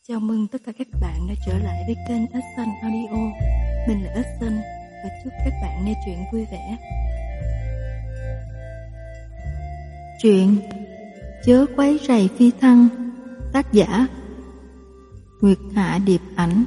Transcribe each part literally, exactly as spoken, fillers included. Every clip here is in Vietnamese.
Chào mừng tất cả các bạn đã trở lại với kênh Ếch Xanh Audio. Mình là Ếch Xanh và chúc các bạn nghe truyện vui vẻ. Truyện Chớ quấy rầy phi thăng, tác giả Nguyệt Hạ Điệp Ảnh.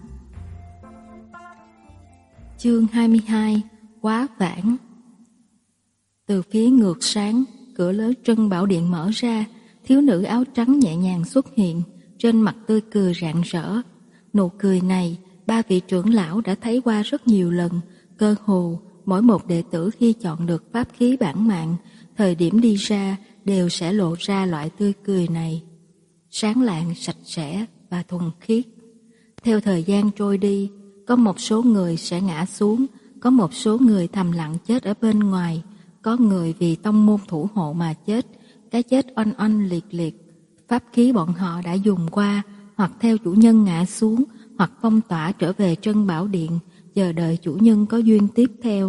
Chương hai mươi hai. Quá vãng. Từ phía ngược sáng, cửa lớn Trân Bảo Điện mở ra, thiếu nữ áo trắng nhẹ nhàng xuất hiện, trên mặt tươi cười rạng rỡ. Nụ cười này, ba vị trưởng lão đã thấy qua rất nhiều lần, cơ hồ mỗi một đệ tử khi chọn được pháp khí bản mạng, thời điểm đi ra đều sẽ lộ ra loại tươi cười này, sáng lạng, sạch sẽ và thuần khiết. Theo thời gian trôi đi, có một số người sẽ ngã xuống, có một số người thầm lặng chết ở bên ngoài, có người vì tông môn thủ hộ mà chết, cái chết oanh oanh liệt liệt. Pháp khí bọn họ đã dùng qua, hoặc theo chủ nhân ngã xuống, hoặc phong tỏa trở về Trân Bảo Điện, chờ đợi chủ nhân có duyên tiếp theo.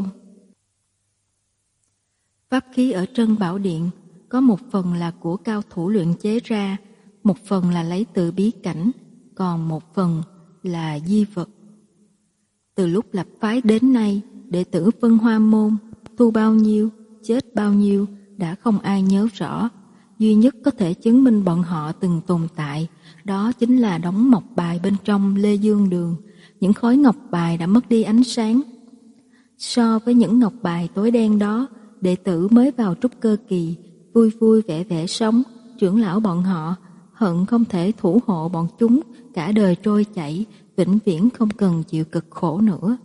Pháp khí ở Trân Bảo Điện có một phần là của cao thủ luyện chế ra, một phần là lấy từ bí cảnh, còn một phần là di vật. Từ lúc lập phái đến nay, đệ tử Vân Hoa Môn thu bao nhiêu, chết bao nhiêu đã không ai nhớ rõ. Duy nhất có thể chứng minh bọn họ từng tồn tại, đó chính là đống ngọc bài bên trong Lê Dương Đường. Những khối ngọc bài đã mất đi ánh sáng. So với những ngọc bài tối đen đó, đệ tử mới vào trúc cơ kỳ, vui vui vẻ vẻ sống, trưởng lão bọn họ hận không thể thủ hộ bọn chúng cả đời trôi chảy, vĩnh viễn không cần chịu cực khổ nữa.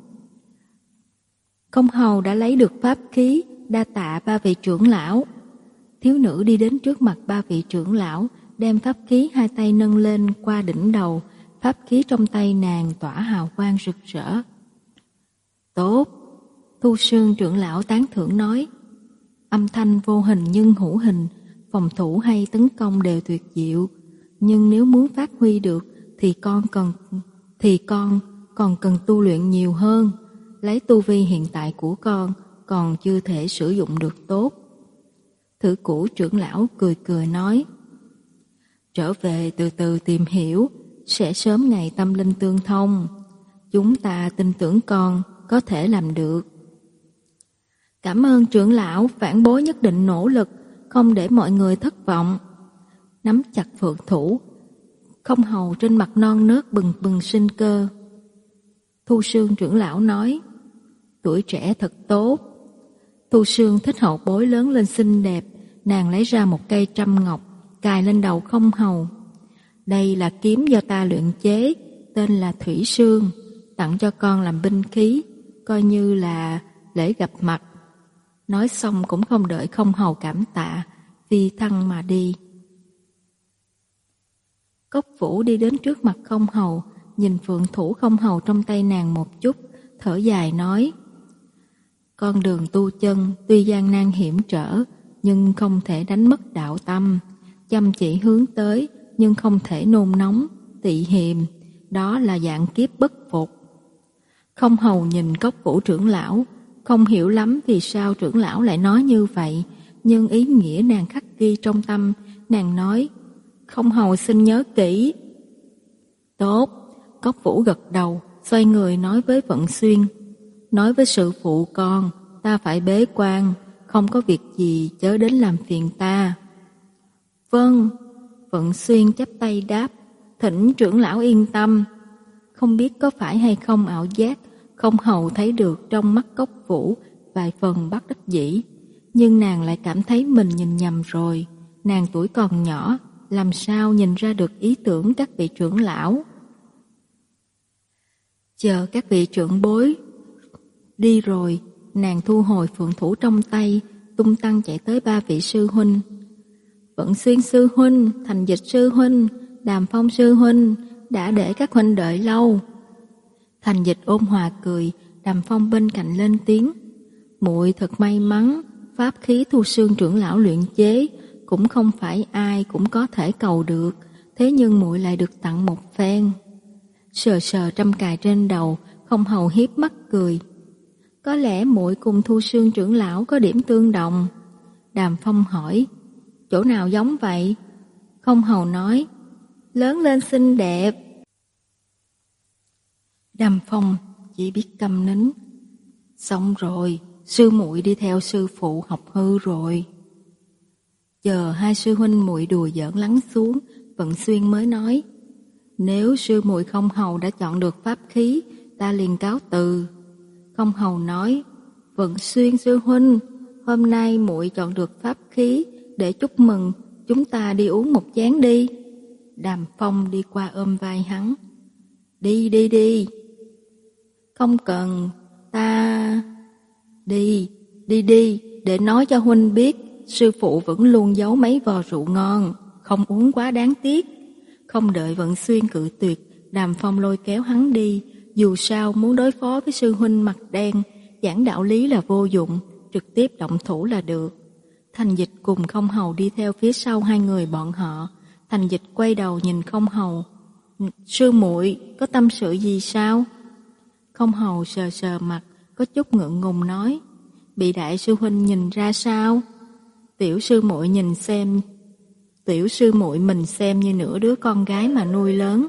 Không hầu đã lấy được pháp khí, đa tạ ba vị trưởng lão. Thiếu nữ đi đến trước mặt ba vị trưởng lão, đem pháp khí hai tay nâng lên qua đỉnh đầu, pháp khí trong tay nàng tỏa hào quang rực rỡ. Tốt, Thu Sương trưởng lão tán thưởng nói, âm thanh vô hình nhưng hữu hình, phòng thủ hay tấn công đều tuyệt diệu, nhưng nếu muốn phát huy được thì con cần thì con còn cần tu luyện nhiều hơn, lấy tu vi hiện tại của con còn chưa thể sử dụng được tốt. Thử cũ trưởng lão cười cười nói, trở về từ từ tìm hiểu, sẽ sớm ngày tâm linh tương thông. Chúng ta tin tưởng con có thể làm được. Cảm ơn trưởng lão, vãn bối nhất định nỗ lực, không để mọi người thất vọng. Nắm chặt phượng thủ, không hầu trên mặt non nớt bừng bừng sinh cơ. Thu Sương trưởng lão nói, tuổi trẻ thật tốt. Thu Sương thích hậu bối lớn lên xinh đẹp, nàng lấy ra một cây trăm ngọc, cài lên đầu không hầu. Đây là kiếm do ta luyện chế, tên là Thủy Sương, tặng cho con làm binh khí, coi như là lễ gặp mặt. Nói xong cũng không đợi không hầu cảm tạ, phi thăng mà đi. Cốc Vũ đi đến trước mặt không hầu, nhìn phượng thủ không hầu trong tay nàng một chút, thở dài nói, con đường tu chân tuy gian nan hiểm trở, nhưng không thể đánh mất đạo tâm, chăm chỉ hướng tới nhưng không thể nôn nóng, tị hiềm, đó là dạng kiếp bất phục. Không hầu nhìn Cốc Vũ trưởng lão, không hiểu lắm vì sao trưởng lão lại nói như vậy, nhưng ý nghĩa nàng khắc ghi trong tâm, nàng nói, không hầu xin nhớ kỹ. Tốt, Cốc Vũ gật đầu, xoay người nói với Vận Xuyên, nói với sư phụ con, ta phải bế quan, không có việc gì chớ đến làm phiền ta. Vâng, Vận Xuyên chắp tay đáp, thỉnh trưởng lão yên tâm. Không biết có phải hay không ảo giác, không hầu thấy được trong mắt Cốc Vũ vài phần bất đắc dĩ, nhưng nàng lại cảm thấy mình nhìn nhầm rồi. Nàng tuổi còn nhỏ, làm sao nhìn ra được ý tưởng các vị trưởng lão. Chờ các vị trưởng bối đi rồi, nàng thu hồi phượng thủ trong tay, tung tăng chạy tới ba vị sư huynh. Vận Xuyên sư huynh, Thành Dịch sư huynh, Đàm Phong sư huynh, đã để các huynh đợi lâu. Thành Dịch ôn hòa cười, Đàm Phong bên cạnh lên tiếng, muội thật may mắn, pháp khí Thu Sương trưởng lão luyện chế cũng không phải ai cũng có thể cầu được, thế nhưng muội lại được tặng một phen. Sờ sờ trăm cài trên đầu, không hầu hiếp mắt cười, có lẽ muội cùng Thu Sương trưởng lão có điểm tương đồng. Đàm Phong hỏi, chỗ nào giống vậy? Không hầu nói, lớn lên xinh đẹp. Đàm Phong chỉ biết câm nín. Xong rồi, sư muội đi theo sư phụ học hư rồi. Chờ hai sư huynh muội đùa giỡn lắng xuống, Vận Xuyên mới nói: Nếu sư muội Không Hầu đã chọn được pháp khí, ta liền cáo từ. Không Hầu nói: Vận Xuyên sư huynh, hôm nay muội chọn được pháp khí, để chúc mừng, chúng ta đi uống một chén đi. Đàm Phong đi qua ôm vai hắn: Đi đi đi. Không cần, ta... Đi, đi đi, để nói cho huynh biết, sư phụ vẫn luôn giấu mấy vò rượu ngon, không uống quá đáng tiếc. Không đợi Vận Xuyên cự tuyệt, Đàm Phong lôi kéo hắn đi. Dù sao muốn đối phó với sư huynh mặt đen, giảng đạo lý là vô dụng, trực tiếp động thủ là được. Thành Dịch cùng Không Hầu đi theo phía sau hai người bọn họ. Thành Dịch quay đầu nhìn Không Hầu: Sư muội có tâm sự gì sao? Không Hầu sờ sờ mặt, có chút ngượng ngùng nói: Bị đại sư huynh nhìn ra sao? Tiểu sư muội nhìn xem, tiểu sư muội mình xem như nửa đứa con gái mà nuôi lớn.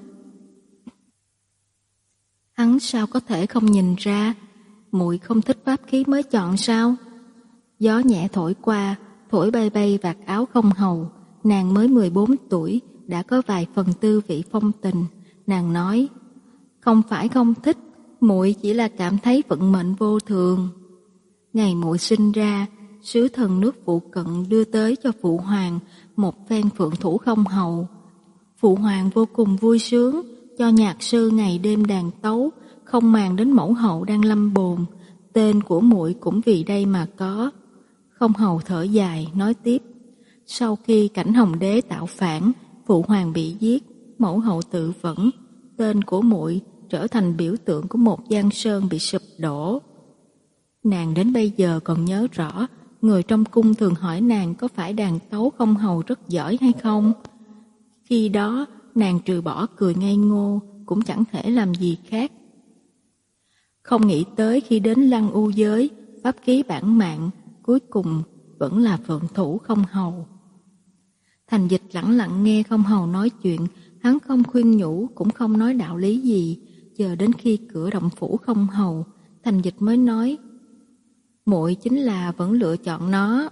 Hắn sao có thể không nhìn ra? Muội không thích pháp khí mới chọn sao? Gió nhẹ thổi qua, thổi bay bay vạt áo Không Hầu. Nàng mới mười bốn tuổi, đã có vài phần tư vị phong tình. Nàng nói: Không phải không thích, muội chỉ là cảm thấy vận mệnh vô thường. Ngày muội sinh ra, sứ thần nước phụ cận đưa tới cho phụ hoàng một phen phượng thủ Không Hầu. Phụ hoàng vô cùng vui sướng, cho nhạc sư ngày đêm đàn tấu, không màng đến mẫu hậu đang lâm bồn. Tên của muội cũng vì đây mà có. Không Hầu thở dài nói tiếp: Sau khi Cảnh Hồng Đế tạo phản, phụ hoàng bị giết, mẫu hậu tự vẫn, tên của muội trở thành biểu tượng của một giang sơn bị sụp đổ. Nàng đến bây giờ còn nhớ rõ, người trong cung thường hỏi nàng có phải đàn tấu Không Hầu rất giỏi hay không. Khi đó, nàng trừ bỏ cười ngây ngô, cũng chẳng thể làm gì khác. Không nghĩ tới khi đến Lăng U giới, pháp khí bản mạng, cuối cùng vẫn là phượng thủ Không Hầu. Thành Dịch lặng lặng nghe Không Hầu nói chuyện, hắn không khuyên nhủ, cũng không nói đạo lý gì. Chờ đến khi cửa động phủ Không Hầu, Thành Dịch mới nói: Muội chính là vẫn lựa chọn nó.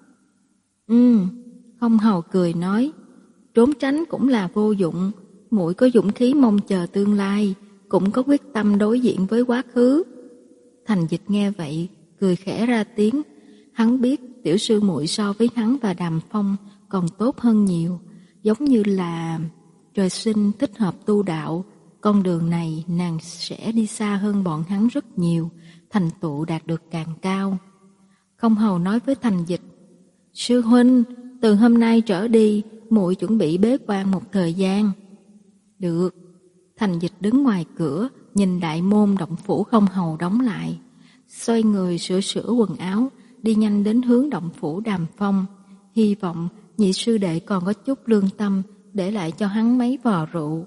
Ừ, Không Hầu cười nói: Trốn tránh cũng là vô dụng, muội có dũng khí mong chờ tương lai, cũng có quyết tâm đối diện với quá khứ. Thành Dịch nghe vậy, cười khẽ ra tiếng. Hắn biết tiểu sư muội so với hắn và Đàm Phong còn tốt hơn nhiều, giống như là trời sinh thích hợp tu đạo. Con đường này nàng sẽ đi xa hơn bọn hắn rất nhiều, thành tựu đạt được càng cao. Không Hầu nói với Thành Dịch: Sư huynh, từ hôm nay trở đi, muội chuẩn bị bế quan một thời gian. Được. Thành Dịch đứng ngoài cửa, nhìn đại môn động phủ Không Hầu đóng lại, xoay người sửa sửa quần áo, đi nhanh đến hướng động phủ Đàm Phong. Hy vọng nhị sư đệ còn có chút lương tâm, để lại cho hắn mấy vò rượu.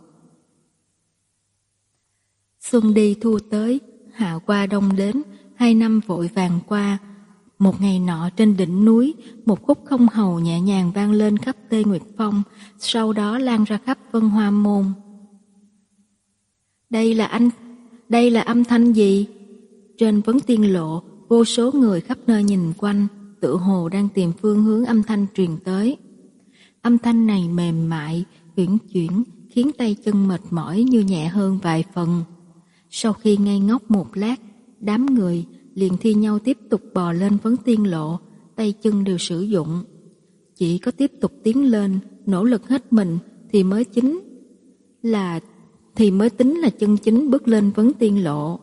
Xuân đi thu tới, hạ qua đông đến, hai năm vội vàng qua. Một ngày nọ trên đỉnh núi, một khúc Không Hầu nhẹ nhàng vang lên khắp Tê Nguyệt Phong, sau đó lan ra khắp Vân Hoa Môn. Đây là anh, đây là âm thanh gì? Trên vấn tiên lộ, vô số người khắp nơi nhìn quanh, tự hồ đang tìm phương hướng âm thanh truyền tới. Âm thanh này mềm mại, uyển chuyển, khiến tay chân mệt mỏi như nhẹ hơn vài phần. Sau khi ngây ngốc một lát, đám người liền thi nhau tiếp tục bò lên vấn tiên lộ, tay chân đều sử dụng. Chỉ có tiếp tục tiến lên, nỗ lực hết mình thì mới chính là thì mới tính là chân chính bước lên vấn tiên lộ.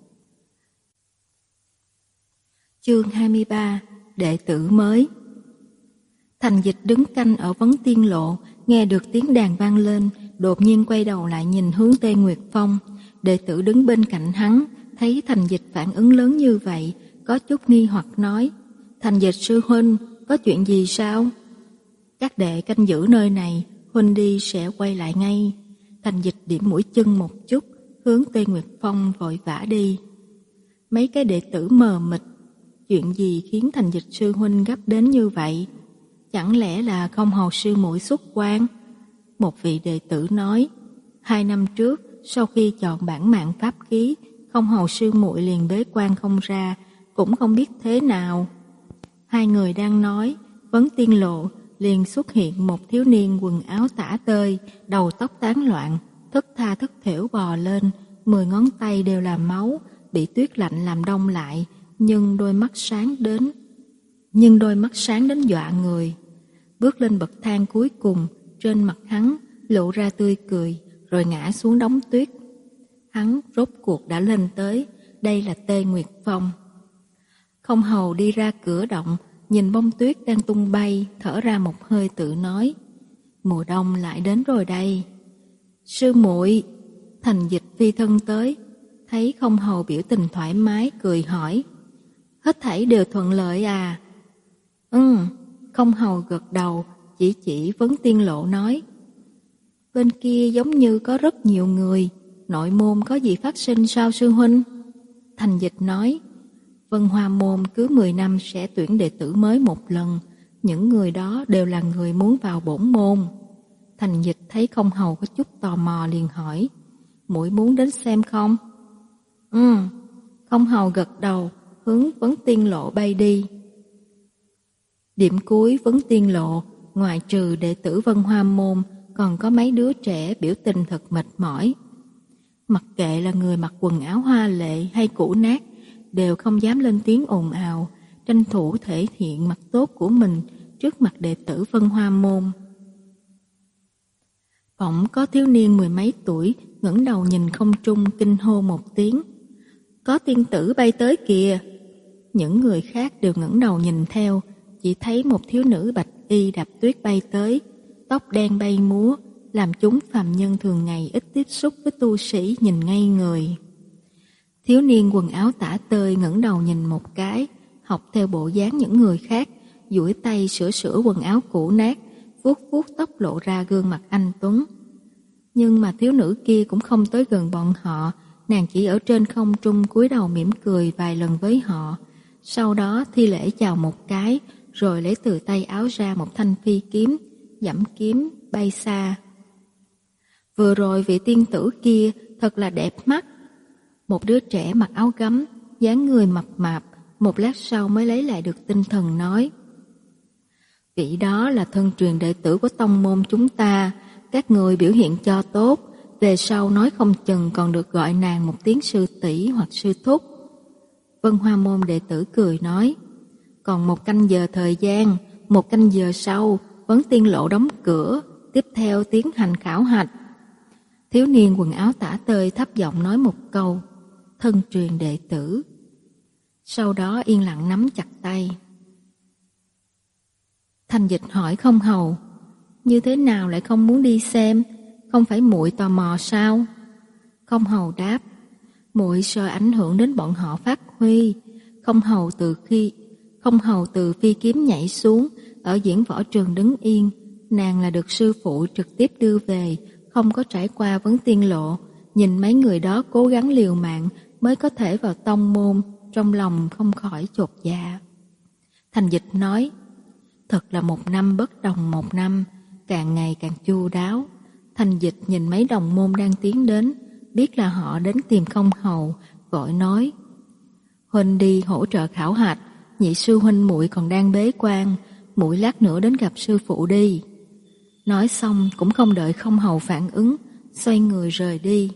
Chương hai mươi ba: Đệ tử mới. Thành Dịch đứng canh ở vấn tiên lộ, nghe được tiếng đàn vang lên, đột nhiên quay đầu lại nhìn hướng Tê Nguyệt Phong. Đệ tử đứng bên cạnh hắn, thấy Thành Dịch phản ứng lớn như vậy, có chút nghi hoặc nói: Thành Dịch sư huynh, có chuyện gì sao? Các đệ canh giữ nơi này, huynh đi sẽ quay lại ngay. Thành Dịch điểm mũi chân một chút, hướng Tê Nguyệt Phong vội vã đi. Mấy cái đệ tử mờ mịt, chuyện gì khiến Thành Dịch sư huynh gấp đến như vậy? Chẳng lẽ là Không Hầu sư muội xuất quan? một vị đệ tử nói, hai năm trước, sau khi chọn bản mạng pháp ký, Không Hầu sư muội liền bế quan không ra, cũng không biết thế nào. Hai người đang nói, vấn tiên lộ, liền xuất hiện một thiếu niên quần áo tả tơi, đầu tóc tán loạn, thất tha thất thểu bò lên, mười ngón tay đều là máu, bị tuyết lạnh làm đông lại, nhưng đôi mắt sáng đến, nhưng đôi mắt sáng đến dọa người. Bước lên bậc thang cuối cùng, trên mặt hắn lộ ra tươi cười, rồi ngã xuống đống tuyết. Hắn rốt cuộc đã lên tới, đây là Tê Nguyệt Phong. Không Hầu đi ra cửa động, nhìn bông tuyết đang tung bay, thở ra một hơi tự nói, mùa đông lại đến rồi đây. Sư muội, Thành Dịch phi thân tới, thấy Không Hầu biểu tình thoải mái, cười hỏi, hết thảy đều thuận lợi à? Ừ, Không Hầu gật đầu, chỉ chỉ vấn tiên lộ nói, bên kia giống như có rất nhiều người, nội môn có gì phát sinh sao sư huynh? Thành Dịch nói, Vân Hoa môn cứ mười năm sẽ tuyển đệ tử mới một lần, những người đó đều là người muốn vào bổn môn. Thành Dịch thấy Không Hầu có chút tò mò liền hỏi, muội muốn đến xem không? Ừ, Không Hầu gật đầu, hướng vấn tiên lộ bay đi. Điểm cuối vấn tiên lộ, ngoại trừ đệ tử Vân Hoa môn, còn có mấy đứa trẻ biểu tình thật mệt mỏi. Mặc kệ là người mặc quần áo hoa lệ hay cũ nát, đều không dám lên tiếng ồn ào, tranh thủ thể hiện mặt tốt của mình trước mặt đệ tử Vân Hoa môn. Bỗng có thiếu niên mười mấy tuổi ngẩng đầu nhìn không trung kinh hô một tiếng, có tiên tử bay tới kìa. Những người khác đều ngẩng đầu nhìn theo, chỉ thấy một thiếu nữ bạch y đạp tuyết bay tới, tóc đen bay múa, làm chúng phàm nhân thường ngày ít tiếp xúc với tu sĩ nhìn ngây người. Thiếu niên quần áo tả tơi ngẩng đầu nhìn một cái, học theo bộ dáng những người khác, duỗi tay sửa sửa quần áo cũ nát, vuốt vuốt tóc lộ ra gương mặt anh tuấn. Nhưng mà thiếu nữ kia cũng không tới gần bọn họ, nàng chỉ ở trên không trung cúi đầu mỉm cười vài lần với họ, sau đó thi lễ chào một cái, rồi lấy từ tay áo ra một thanh phi kiếm, giẫm kiếm bay xa. Vừa rồi vị tiên tử kia thật là đẹp mắt. Một đứa trẻ mặc áo gấm, dáng người mập mạp, một lát sau mới lấy lại được tinh thần nói, vị đó là thân truyền đệ tử của tông môn chúng ta, các người biểu hiện cho tốt, về sau nói không chừng còn được gọi nàng một tiếng sư tỷ hoặc sư thúc. Vân Hoa môn đệ tử cười nói, còn một canh giờ thời gian, một canh giờ sau, vấn tiên lộ đóng cửa, tiếp theo tiến hành khảo hạch. Thiếu niên quần áo tả tơi thấp giọng nói một câu, thân truyền đệ tử. Sau đó yên lặng nắm chặt tay. Thành Dịch hỏi Không Hầu, như thế nào lại không muốn đi xem, không phải muội tò mò sao? Không Hầu đáp, muội sợ ảnh hưởng đến bọn họ phát huy. Không Hầu từ khi Không Hầu từ phi kiếm nhảy xuống, ở diễn võ trường đứng yên, nàng là được sư phụ trực tiếp đưa về, không có trải qua vấn tiên lộ, nhìn mấy người đó cố gắng liều mạng mới có thể vào tông môn, trong lòng không khỏi chột dạ. Thành Dịch nói, thật là một năm bất đồng một năm, càng ngày càng chu đáo. Thành Dịch nhìn mấy đồng môn đang tiến đến, biết là họ đến tìm Không Hầu, vội nói, huynh đi hỗ trợ khảo hạch, nhị sư huynh muội còn đang bế quan, muội lát nữa đến gặp sư phụ đi. Nói xong cũng không đợi Không Hầu phản ứng, xoay người rời đi.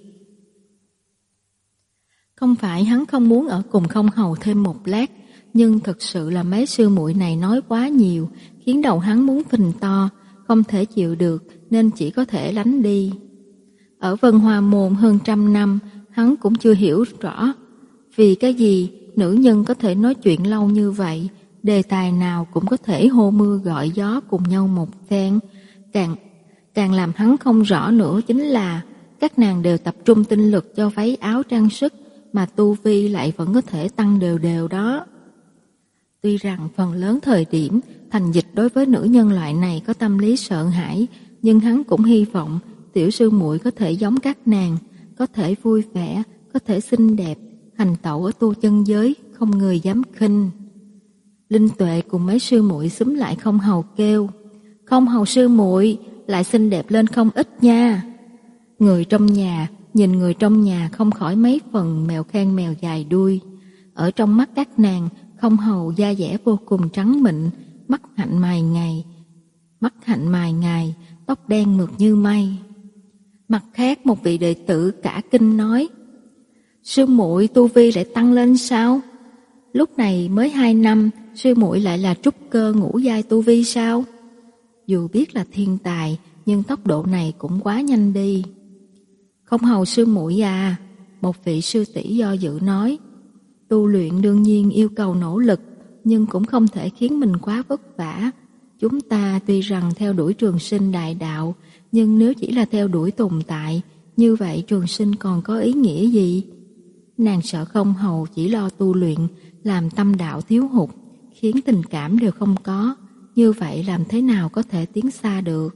Không phải hắn không muốn ở cùng Không Hầu thêm một lát, nhưng thực sự là mấy sư muội này nói quá nhiều, khiến đầu hắn muốn phình to, không thể chịu được nên chỉ có thể lánh đi. Ở Vân Hoa môn hơn trăm năm, hắn cũng chưa hiểu rõ vì cái gì nữ nhân có thể nói chuyện lâu như vậy, đề tài nào cũng có thể hô mưa gọi gió cùng nhau một phen. Càng, càng làm hắn không rõ nữa chính là các nàng đều tập trung tinh lực cho váy áo trang sức, mà tu vi lại vẫn có thể tăng đều đều đó. Tuy rằng phần lớn thời điểm Thành Dịch đối với nữ nhân loại này có tâm lý sợ hãi, nhưng hắn cũng hy vọng tiểu sư muội có thể giống các nàng, có thể vui vẻ, có thể xinh đẹp, hành tẩu ở tu chân giới, không người dám khinh. Linh Tuệ cùng mấy sư muội xúm lại Không Hầu kêu, Không Hầu sư muội, lại xinh đẹp lên không ít nha. Người trong nhà nhìn người trong nhà không khỏi mấy phần mèo khen mèo dài đuôi. Ở trong mắt các nàng, Không Hầu da dẻ vô cùng trắng mịn, mắt hạnh mày ngày, mắt hạnh mày ngày, tóc đen mượt như mây. Mặt khác một vị đệ tử cả kinh nói: sư muội tu vi lại tăng lên sao? Lúc này mới hai năm, sư muội lại là trúc cơ ngũ giai tu vi sao? Dù biết là thiên tài, nhưng tốc độ này cũng quá nhanh đi. Không Hầu sư muội à, một vị sư tỷ do dự nói, tu luyện đương nhiên yêu cầu nỗ lực, nhưng cũng không thể khiến mình quá vất vả. Chúng ta tuy rằng theo đuổi trường sinh đại đạo, nhưng nếu chỉ là theo đuổi tồn tại, như vậy trường sinh còn có ý nghĩa gì? Nàng sợ Không Hầu chỉ lo tu luyện, làm tâm đạo thiếu hụt, khiến tình cảm đều không có. Như vậy làm thế nào có thể tiến xa được?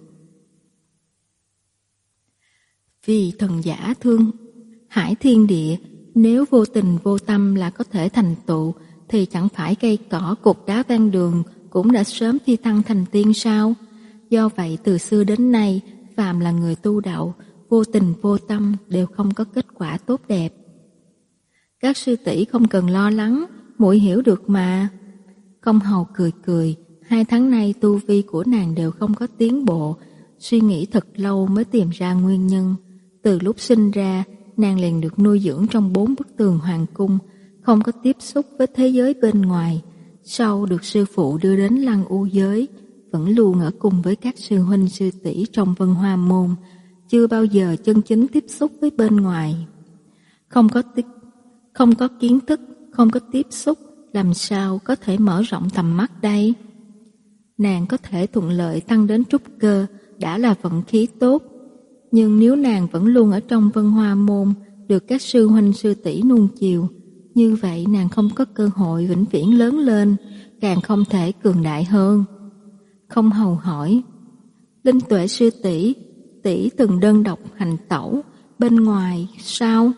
Vì thần giả thương hải thiên địa, nếu vô tình vô tâm là có thể thành tựu, thì chẳng phải cây cỏ cục đá ven đường cũng đã sớm phi thăng thành tiên sao? Do vậy từ xưa đến nay, phàm là người tu đạo, vô tình vô tâm đều không có kết quả tốt đẹp. Các sư tỷ không cần lo lắng, muội hiểu được mà. Không Hầu cười cười, hai tháng nay tu vi của nàng đều không có tiến bộ, suy nghĩ thật lâu mới tìm ra nguyên nhân. Từ lúc sinh ra, nàng liền được nuôi dưỡng trong bốn bức tường hoàng cung, không có tiếp xúc với thế giới bên ngoài. Sau được sư phụ đưa đến Lăng U giới, vẫn luôn ở cùng với các sư huynh sư tỷ trong Vân Hoa môn, chưa bao giờ chân chính tiếp xúc với bên ngoài. Không có tích, không có kiến thức, không có tiếp xúc, làm sao có thể mở rộng tầm mắt đây? Nàng có thể thuận lợi tăng đến trúc cơ đã là vận khí tốt, nhưng nếu nàng vẫn luôn ở trong Vân Hoa môn, được các sư huynh sư tỷ nuông chiều, như vậy nàng không có cơ hội vĩnh viễn lớn lên, càng không thể cường đại hơn. Không Hầu hỏi: Linh Tuệ sư tỷ, tỷ từng đơn độc hành tẩu bên ngoài sao?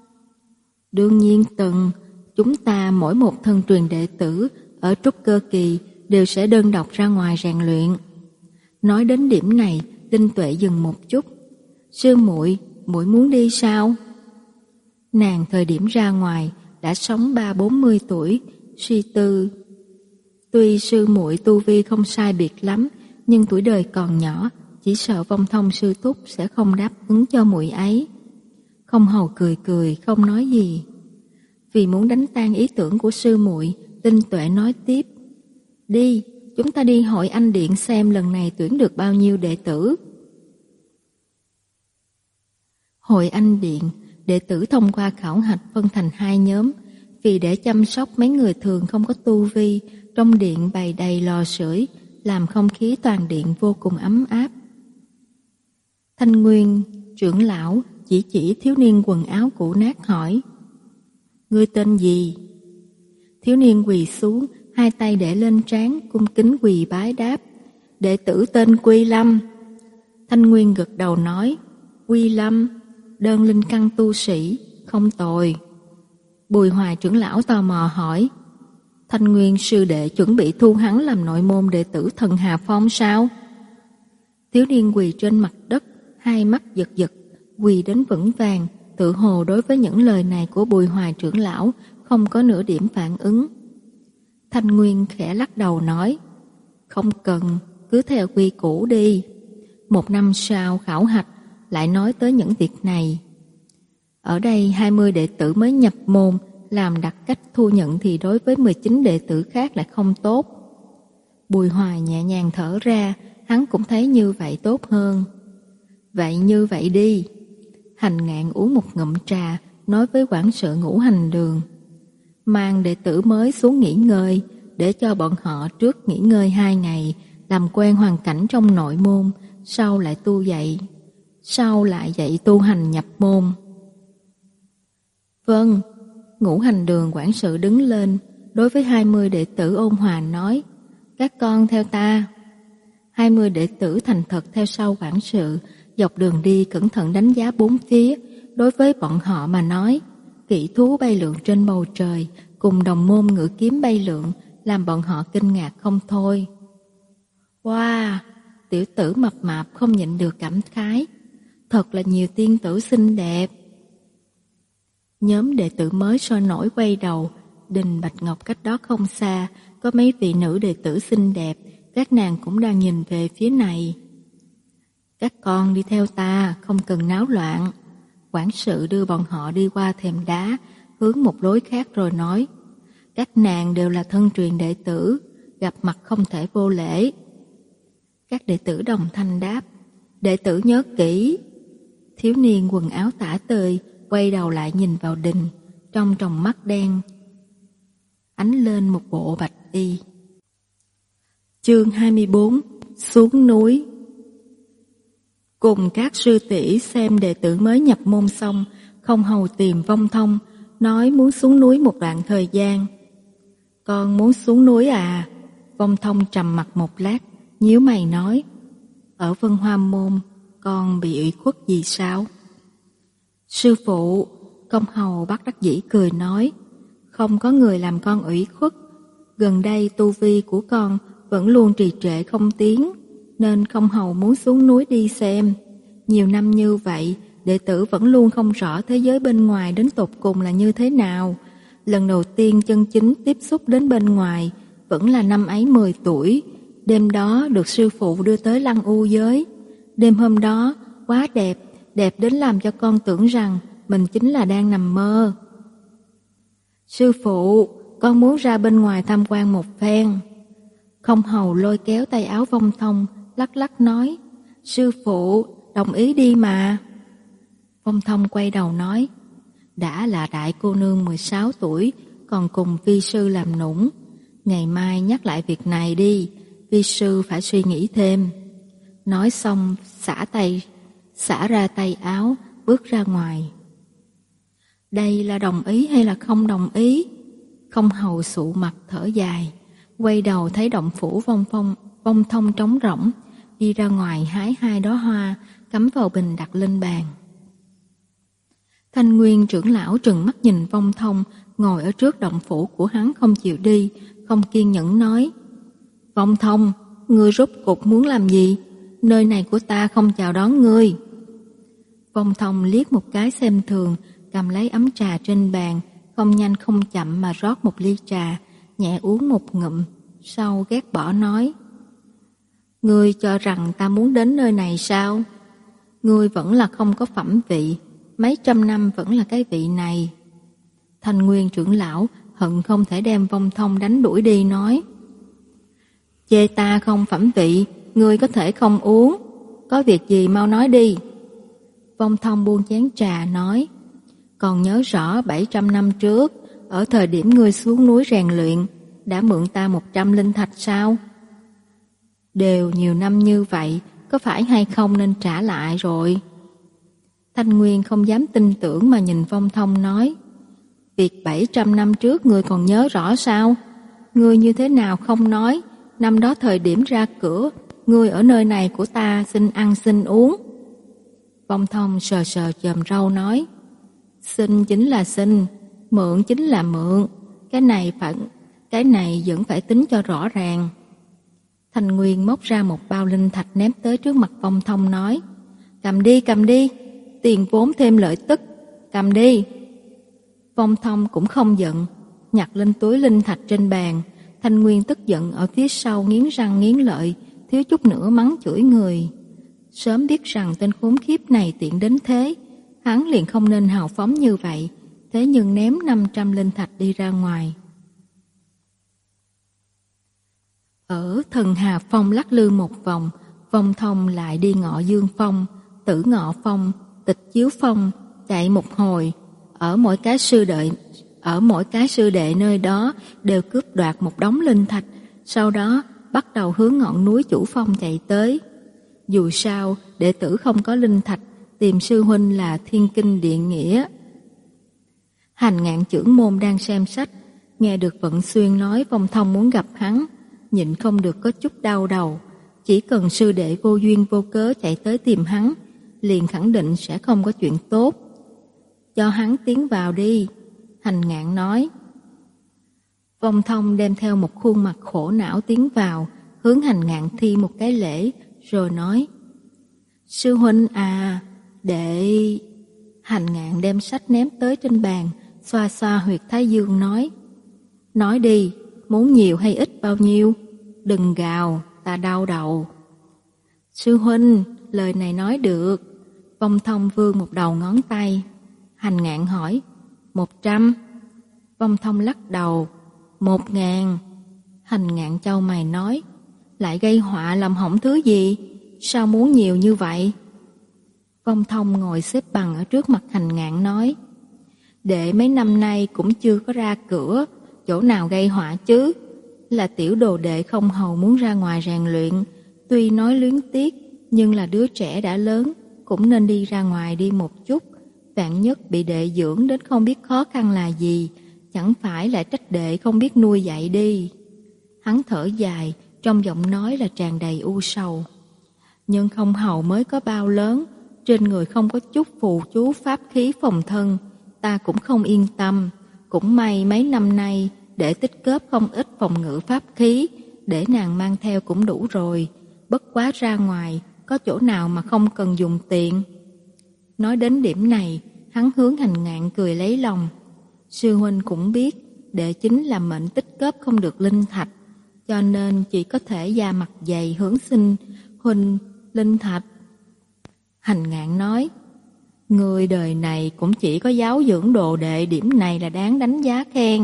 Đương nhiên từng. Chúng ta mỗi một thân truyền đệ tử ở trúc cơ kỳ đều sẽ đơn độc ra ngoài rèn luyện. Nói đến điểm này, Linh Tuệ dừng một chút. Sư muội, muội muốn đi sao? Nàng thời điểm ra ngoài đã sống ba bốn mươi tuổi, suy tư. Tuy sư muội tu vi không sai biệt lắm, nhưng tuổi đời còn nhỏ, chỉ sợ Vong Thông sư thúc sẽ không đáp ứng cho muội ấy. Không Hầu cười cười, không nói gì. Vì muốn đánh tan ý tưởng của sư muội, Linh Tuệ nói tiếp: Đi, chúng ta đi hội anh điện xem lần này tuyển được bao nhiêu đệ tử. Hội anh điện, đệ tử thông qua khảo hạch phân thành hai nhóm. Vì để chăm sóc mấy người thường không có tu vi, trong điện bày đầy lò sưởi, làm không khí toàn điện vô cùng ấm áp. Thanh Nguyên, trưởng lão, chỉ chỉ thiếu niên quần áo cũ nát hỏi: Ngươi tên gì? Thiếu niên quỳ xuống, hai tay để lên trán, cung kính quỳ bái đáp: Đệ tử tên Quy Lâm. Thanh Nguyên gật đầu nói: Quy Lâm, đơn linh căn tu sĩ, không tồi. Bùi Hoài trưởng lão tò mò hỏi: Thanh Nguyên sư đệ chuẩn bị thu hắn làm nội môn đệ tử Thần Hà Phong sao? Thiếu niên quỳ trên mặt đất, hai mắt giật giật, quỳ đến vững vàng, tự hồ đối với những lời này của Bùi Hoài trưởng lão không có nửa điểm phản ứng. Thanh Nguyên khẽ lắc đầu nói: Không cần, cứ theo quy củ đi. Một năm sau khảo hạch lại nói tới những việc này. Ở đây hai mươi đệ tử mới nhập môn, làm đặc cách thu nhận thì đối với mười chín đệ tử khác lại không tốt. Bùi Hoài nhẹ nhàng thở ra, hắn cũng thấy như vậy tốt hơn. Vậy như vậy đi. Hành Ngạn uống một ngụm trà, nói với quản sự Ngũ Hành Đường: Mang đệ tử mới xuống nghỉ ngơi, để cho bọn họ trước nghỉ ngơi hai ngày, làm quen hoàn cảnh trong nội môn, sau lại tu dạy, sau lại dạy tu hành nhập môn. Vâng. Ngũ Hành Đường quản sự đứng lên, đối với hai mươi đệ tử ôn hòa nói: Các con theo ta. Hai mươi đệ tử thành thật theo sau quản sự, dọc đường đi cẩn thận đánh giá bốn phía. Đối với bọn họ mà nói, kỵ thú bay lượn trên bầu trời cùng đồng môn ngự kiếm bay lượn làm bọn họ kinh ngạc không thôi. Wow, Tiểu tử mập mạp không nhịn được cảm khái. Thật là nhiều tiên tử xinh đẹp. Nhóm đệ tử mới sôi nổi quay đầu. Đình Bạch Ngọc cách đó không xa, có mấy vị nữ đệ tử xinh đẹp, các nàng cũng đang nhìn về phía này. Các con đi theo ta, không cần náo loạn. Quản sự đưa bọn họ đi qua thềm đá, hướng một lối khác rồi nói: các nàng đều là thân truyền đệ tử, gặp mặt không thể vô lễ. Các đệ tử đồng thanh đáp: đệ tử nhớ kỹ. Thiếu niên quần áo tả tơi quay đầu lại nhìn vào Đình, trong tròng mắt đen ánh lên một bộ bạch y. Chương hai mươi bốn. Xuống núi. Cùng các sư tỷ xem đệ tử mới nhập môn xong, không hầu tìm Vong Thông, nói muốn xuống núi một đoạn thời gian. Con muốn xuống núi à? Vong Thông trầm mặt một lát, nhíu mày nói: ở Vân Hoa Môn, con bị ủy khuất gì sao? Sư phụ, công hầu bất đắc dĩ cười nói: không có người làm con ủy khuất. Gần đây tu vi của con vẫn luôn trì trệ không tiến, nên công hầu muốn xuống núi đi xem. Nhiều năm như vậy, đệ tử vẫn luôn không rõ thế giới bên ngoài đến tột cùng là như thế nào. Lần đầu tiên chân chính tiếp xúc đến bên ngoài vẫn là năm ấy mười tuổi. Đêm đó được sư phụ đưa tới Lăng U giới. Đêm hôm đó quá đẹp, đẹp đến làm cho con tưởng rằng mình chính là đang nằm mơ. Sư phụ, con muốn ra bên ngoài tham quan một phen. Không hầu lôi kéo tay áo Vong Thông, lắc lắc nói: sư phụ, đồng ý đi mà. Vong Thông quay đầu nói: đã là đại cô nương mười sáu tuổi, còn cùng vi sư làm nũng. Ngày mai nhắc lại việc này đi, vi sư phải suy nghĩ thêm. Nói xong xả tay, xả ra tay áo, bước ra ngoài. Đây là đồng ý hay là không đồng ý? Không hầu sụ mặt thở dài, quay đầu thấy động phủ Vong Phong, Vong Thông trống rỗng, đi ra ngoài hái hai đóa hoa, cắm vào bình đặt lên bàn. Thanh Nguyên trưởng lão trừng mắt nhìn Vong Thông ngồi ở trước động phủ của hắn không chịu đi, không kiên nhẫn nói: Vong Thông, ngươi rốt cuộc muốn làm gì? Nơi này của ta không chào đón ngươi. Vong Thông liếc một cái xem thường, cầm lấy ấm trà trên bàn, không nhanh không chậm mà rót một ly trà, nhẹ uống một ngụm, sau ghét bỏ nói: ngươi cho rằng ta muốn đến nơi này sao? Ngươi vẫn là không có phẩm vị, mấy trăm năm vẫn là cái vị này. Thanh Nguyên trưởng lão hận không thể đem Vong Thông đánh đuổi đi, nói: chê ta không phẩm vị, ngươi có thể không uống, có việc gì mau nói đi. Vong Thông buông chén trà nói: còn nhớ rõ bảy trăm năm trước, ở thời điểm ngươi xuống núi rèn luyện, đã mượn ta một trăm linh thạch sao? Đều nhiều năm như vậy, có phải hay không nên trả lại rồi? Thanh Nguyên không dám tin tưởng mà nhìn Vong Thông nói: việc bảy trăm năm trước ngươi còn nhớ rõ sao? Ngươi như thế nào không nói, năm đó thời điểm ra cửa, ngươi ở nơi này của ta xin ăn xin uống. Vong Thông sờ sờ chòm râu nói: xin chính là xin, mượn chính là mượn, cái này phải, cái này vẫn phải tính cho rõ ràng. Thanh Nguyên móc ra một bao linh thạch ném tới trước mặt Vong Thông nói: cầm đi, cầm đi, tiền vốn thêm lợi tức, cầm đi. Vong Thông cũng không giận, nhặt lên túi linh thạch trên bàn. Thanh Nguyên tức giận ở phía sau nghiến răng nghiến lợi, thiếu chút nữa mắng chửi người. Sớm biết rằng tên khốn khiếp này tiện đến thế, hắn liền không nên hào phóng như vậy, thế nhưng ném năm trăm linh thạch đi ra ngoài. Ở Thần Hà Phong lắc lư một vòng, Vong Thông lại đi Ngọ Dương Phong, Tử Ngọ Phong, Tịch Chiếu Phong, chạy một hồi. Ở mỗi cái sư đệ, ở mỗi cái sư đệ nơi đó đều cướp đoạt một đống linh thạch, sau đó bắt đầu hướng ngọn núi Chủ Phong chạy tới. Dù sao, đệ tử không có linh thạch, tìm sư huynh là thiên kinh địa nghĩa. Hành Ngạn trưởng môn đang xem sách, nghe được Vận Xuyên nói Vong Thông muốn gặp hắn, nhịn không được có chút đau đầu. Chỉ cần sư đệ vô duyên vô cớ chạy tới tìm hắn, liền khẳng định sẽ không có chuyện tốt. Cho hắn tiến vào đi, Hành Ngạn nói. Vong Thông đem theo một khuôn mặt khổ não tiến vào, hướng Hành Ngạn thi một cái lễ, rồi nói: Sư huynh à, đệ... Hành Ngạn đem sách ném tới trên bàn, xoa xoa huyệt thái dương nói: Nói đi, muốn nhiều hay ít bao nhiêu? Đừng gào, ta đau đầu. Sư huynh, lời này nói được. Vong Thông vươn một đầu ngón tay. Hành Ngạn hỏi: Một trăm. Vong Thông lắc đầu: Một ngàn. Hành Ngạn chau mày nói: Lại gây họa làm hỏng thứ gì? Sao muốn nhiều như vậy? Vong Thông ngồi xếp bằng ở trước mặt Hành Ngạn nói: Đệ mấy năm nay cũng chưa có ra cửa, chỗ nào gây họa chứ? Là tiểu đồ đệ không hầu muốn ra ngoài rèn luyện, tuy nói luyến tiếc, nhưng là đứa trẻ đã lớn, cũng nên đi ra ngoài đi một chút. Vạn nhất bị đệ dưỡng đến không biết khó khăn là gì, chẳng phải lại trách đệ không biết nuôi dạy đi. Hắn thở dài, trong giọng nói là tràn đầy u sầu. Nhưng không hầu mới có bao lớn, trên người không có chút phù chú pháp khí phòng thân, ta cũng không yên tâm. Cũng may mấy năm nay để tích góp không ít phòng ngự pháp khí, để nàng mang theo cũng đủ rồi. Bất quá ra ngoài, có chỗ nào mà không cần dùng tiền. Nói đến điểm này, hắn hướng Hành Ngạn cười lấy lòng. Sư huynh cũng biết, đệ chính là mệnh tích góp không được linh thạch, cho nên chỉ có thể da mặt dày hướng xin huynh linh thạch. Hành Ngạn nói: Người đời này cũng chỉ có giáo dưỡng đồ đệ, điểm này là đáng đánh giá khen.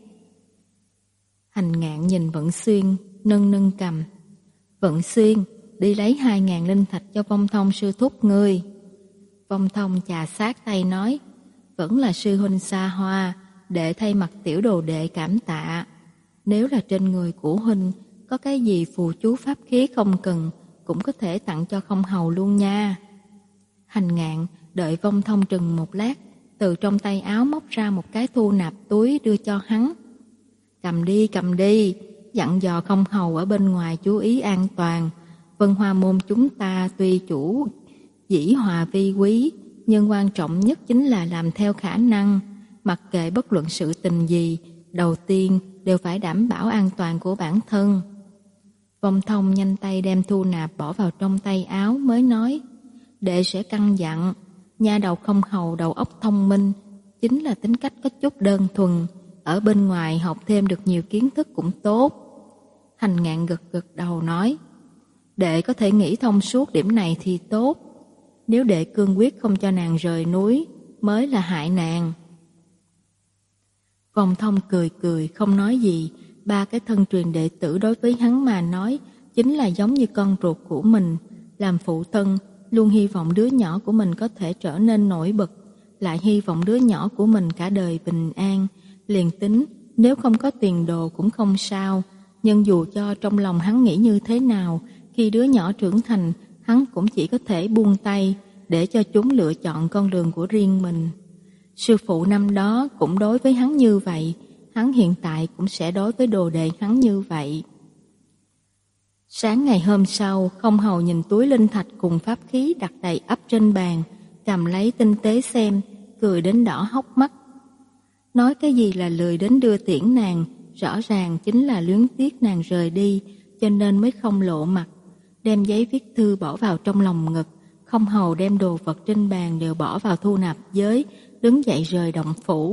Hành Ngạn nhìn Vận Xuyên, nâng nâng cầm. Vận Xuyên, đi lấy hai ngàn linh thạch cho Vong Thông sư thúc ngươi. Vong Thông chà sát tay nói: Vẫn là sư huynh xa hoa, đệ thay mặt tiểu đồ đệ cảm tạ. Nếu là trên người của huynh có cái gì phù chú pháp khí không cần, cũng có thể tặng cho không hầu luôn nha. Hành Ngạn đợi Vong Thông trừng một lát, từ trong tay áo móc ra một cái thu nạp túi đưa cho hắn. Cầm đi, cầm đi, dặn dò không hầu ở bên ngoài chú ý an toàn. Vân Hoa môn chúng ta tuy chủ dĩ hòa vi quý, nhưng quan trọng nhất chính là làm theo khả năng. Mặc kệ bất luận sự tình gì, đầu tiên đều phải đảm bảo an toàn của bản thân. Vong Thông nhanh tay đem thu nạp bỏ vào trong tay áo mới nói: Đệ sẽ căn dặn. Nha đầu không hầu đầu óc thông minh, chính là tính cách có chút đơn thuần, ở bên ngoài học thêm được nhiều kiến thức cũng tốt. Hành Ngạn gật gật đầu nói: Đệ có thể nghĩ thông suốt điểm này thì tốt. Nếu đệ cương quyết không cho nàng rời núi, mới là hại nàng. Vong Thông cười cười không nói gì. Ba cái thân truyền đệ tử đối với hắn mà nói chính là giống như con ruột của mình. Làm phụ thân, luôn hy vọng đứa nhỏ của mình có thể trở nên nổi bật, lại hy vọng đứa nhỏ của mình cả đời bình an. Liền tính nếu không có tiền đồ cũng không sao, nhưng dù cho trong lòng hắn nghĩ như thế nào, khi đứa nhỏ trưởng thành, hắn cũng chỉ có thể buông tay, để cho chúng lựa chọn con đường của riêng mình. Sư phụ năm đó cũng đối với hắn như vậy, hắn hiện tại cũng sẽ đối với đồ đệ hắn như vậy. Sáng ngày hôm sau, không hầu nhìn túi linh thạch cùng pháp khí đặt đầy ắp trên bàn, cầm lấy tinh tế xem, cười đến đỏ hốc mắt. Nói cái gì là lười đến đưa tiễn nàng, rõ ràng chính là luyến tiếc nàng rời đi, cho nên mới không lộ mặt. Đem giấy viết thư bỏ vào trong lòng ngực, không hầu đem đồ vật trên bàn đều bỏ vào thu nạp giới, đứng dậy rời động phủ.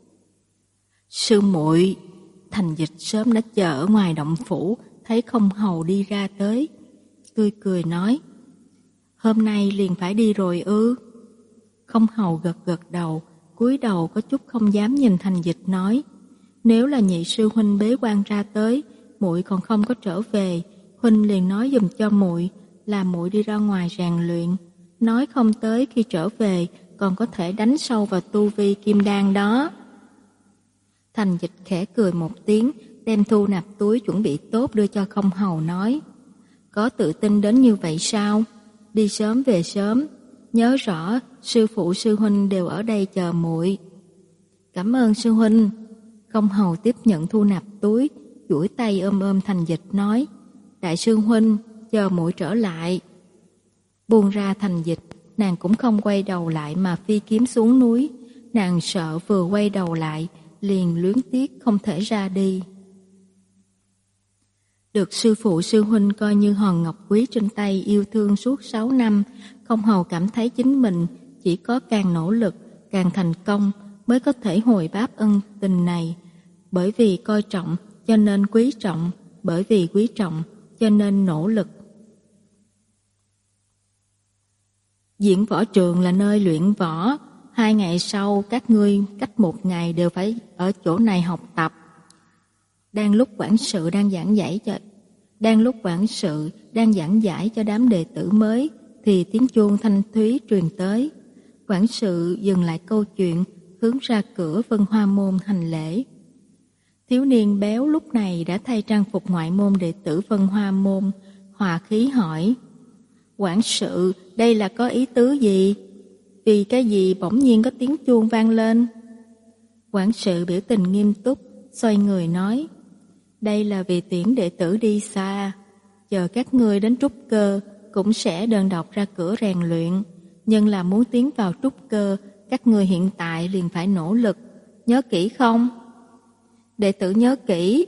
Sư muội, Thành Dịch sớm đã chờ ở ngoài động phủ, thấy không hầu đi ra tới, tươi cười nói: Hôm nay liền phải đi rồi ư? Không hầu gật gật đầu, cúi đầu có chút không dám nhìn Thành Dịch nói: Nếu là nhị sư huynh bế quan ra tới, muội còn không có trở về, huynh liền nói giùm cho muội, là muội đi ra ngoài rèn luyện, nói không tới khi trở về còn có thể đánh sâu vào tu vi kim đan đó. Thành Dịch khẽ cười một tiếng, đem thu nạp túi chuẩn bị tốt đưa cho không hầu nói: Có tự tin đến như vậy sao? Đi sớm về sớm, nhớ rõ sư phụ sư huynh đều ở đây chờ muội. Cảm ơn sư huynh. Không hầu tiếp nhận thu nạp túi, duỗi tay ôm ôm Thành Dịch nói: Đại sư huynh, chờ muội trở lại. Buông ra Thành Dịch, nàng cũng không quay đầu lại mà phi kiếm xuống núi. Nàng sợ vừa quay đầu lại liền luyến tiếc không thể ra đi. Được sư phụ sư huynh coi như hòn ngọc quý trên tay yêu thương suốt sáu năm, không hầu cảm thấy chính mình chỉ có càng nỗ lực, càng thành công mới có thể hồi đáp ân tình này. Bởi vì coi trọng cho nên quý trọng, bởi vì quý trọng cho nên nỗ lực. Diễn võ trường là nơi luyện võ. Hai ngày sau các ngươi cách một ngày đều phải ở chỗ này học tập. Đang lúc quản sự đang giảng giải cho đang lúc quản sự đang giảng giải cho đám đệ tử mới thì tiếng chuông thanh thúy truyền tới. Quản sự dừng lại câu chuyện, hướng ra cửa Vân Hoa môn hành lễ. Thiếu niên béo lúc này đã thay trang phục ngoại môn đệ tử Vân Hoa môn, hòa khí hỏi: "Quản sự, đây là có ý tứ gì? Vì cái gì bỗng nhiên có tiếng chuông vang lên?" Quản sự biểu tình nghiêm túc, xoay người nói: "Đây là vì tuyển đệ tử đi xa, chờ các ngươi đến trúc cơ cũng sẽ đơn độc ra cửa rèn luyện, nhưng là muốn tiến vào trúc cơ, các ngươi hiện tại liền phải nỗ lực, nhớ kỹ không?" Đệ tử nhớ kỹ.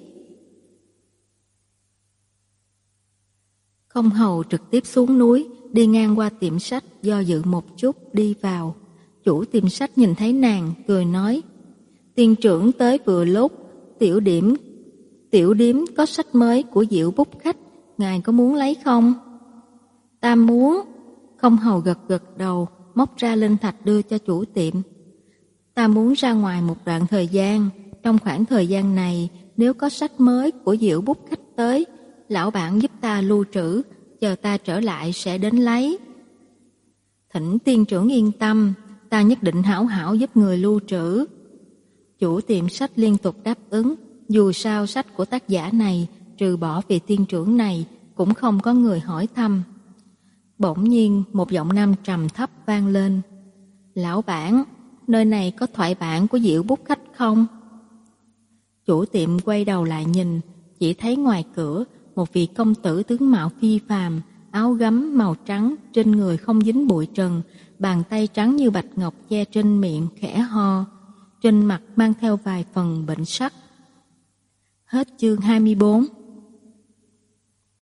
Không hầu trực tiếp xuống núi, đi ngang qua tiệm sách, do dự một chút đi vào. Chủ tiệm sách nhìn thấy nàng, cười nói: "Tiên trưởng tới vừa lúc, tiểu điểm tiểu điếm có sách mới của Diệu Bút Khách, ngài có muốn lấy không?" "Ta muốn." Không hầu gật gật đầu, móc ra linh thạch đưa cho chủ tiệm. "Ta muốn ra ngoài một đoạn thời gian, trong khoảng thời gian này nếu có sách mới của Diệu Bút Khách tới, lão bản giúp ta lưu trữ, chờ ta trở lại sẽ đến lấy." "Thỉnh tiên trưởng yên tâm, ta nhất định hảo hảo giúp người lưu trữ." Chủ tiệm sách liên tục đáp ứng, dù sao sách của tác giả này trừ bỏ vị tiên trưởng này cũng không có người hỏi thăm. Bỗng nhiên một giọng nam trầm thấp vang lên: "Lão bản, nơi này có thoại bản của Diệu Bút Khách không?" Chủ tiệm quay đầu lại nhìn, chỉ thấy ngoài cửa một vị công tử tướng mạo phi phàm, áo gấm màu trắng, trên người không dính bụi trần, bàn tay trắng như bạch ngọc che trên miệng khẽ ho, trên mặt mang theo vài phần bệnh sắc. Hết chương hai mươi bốn.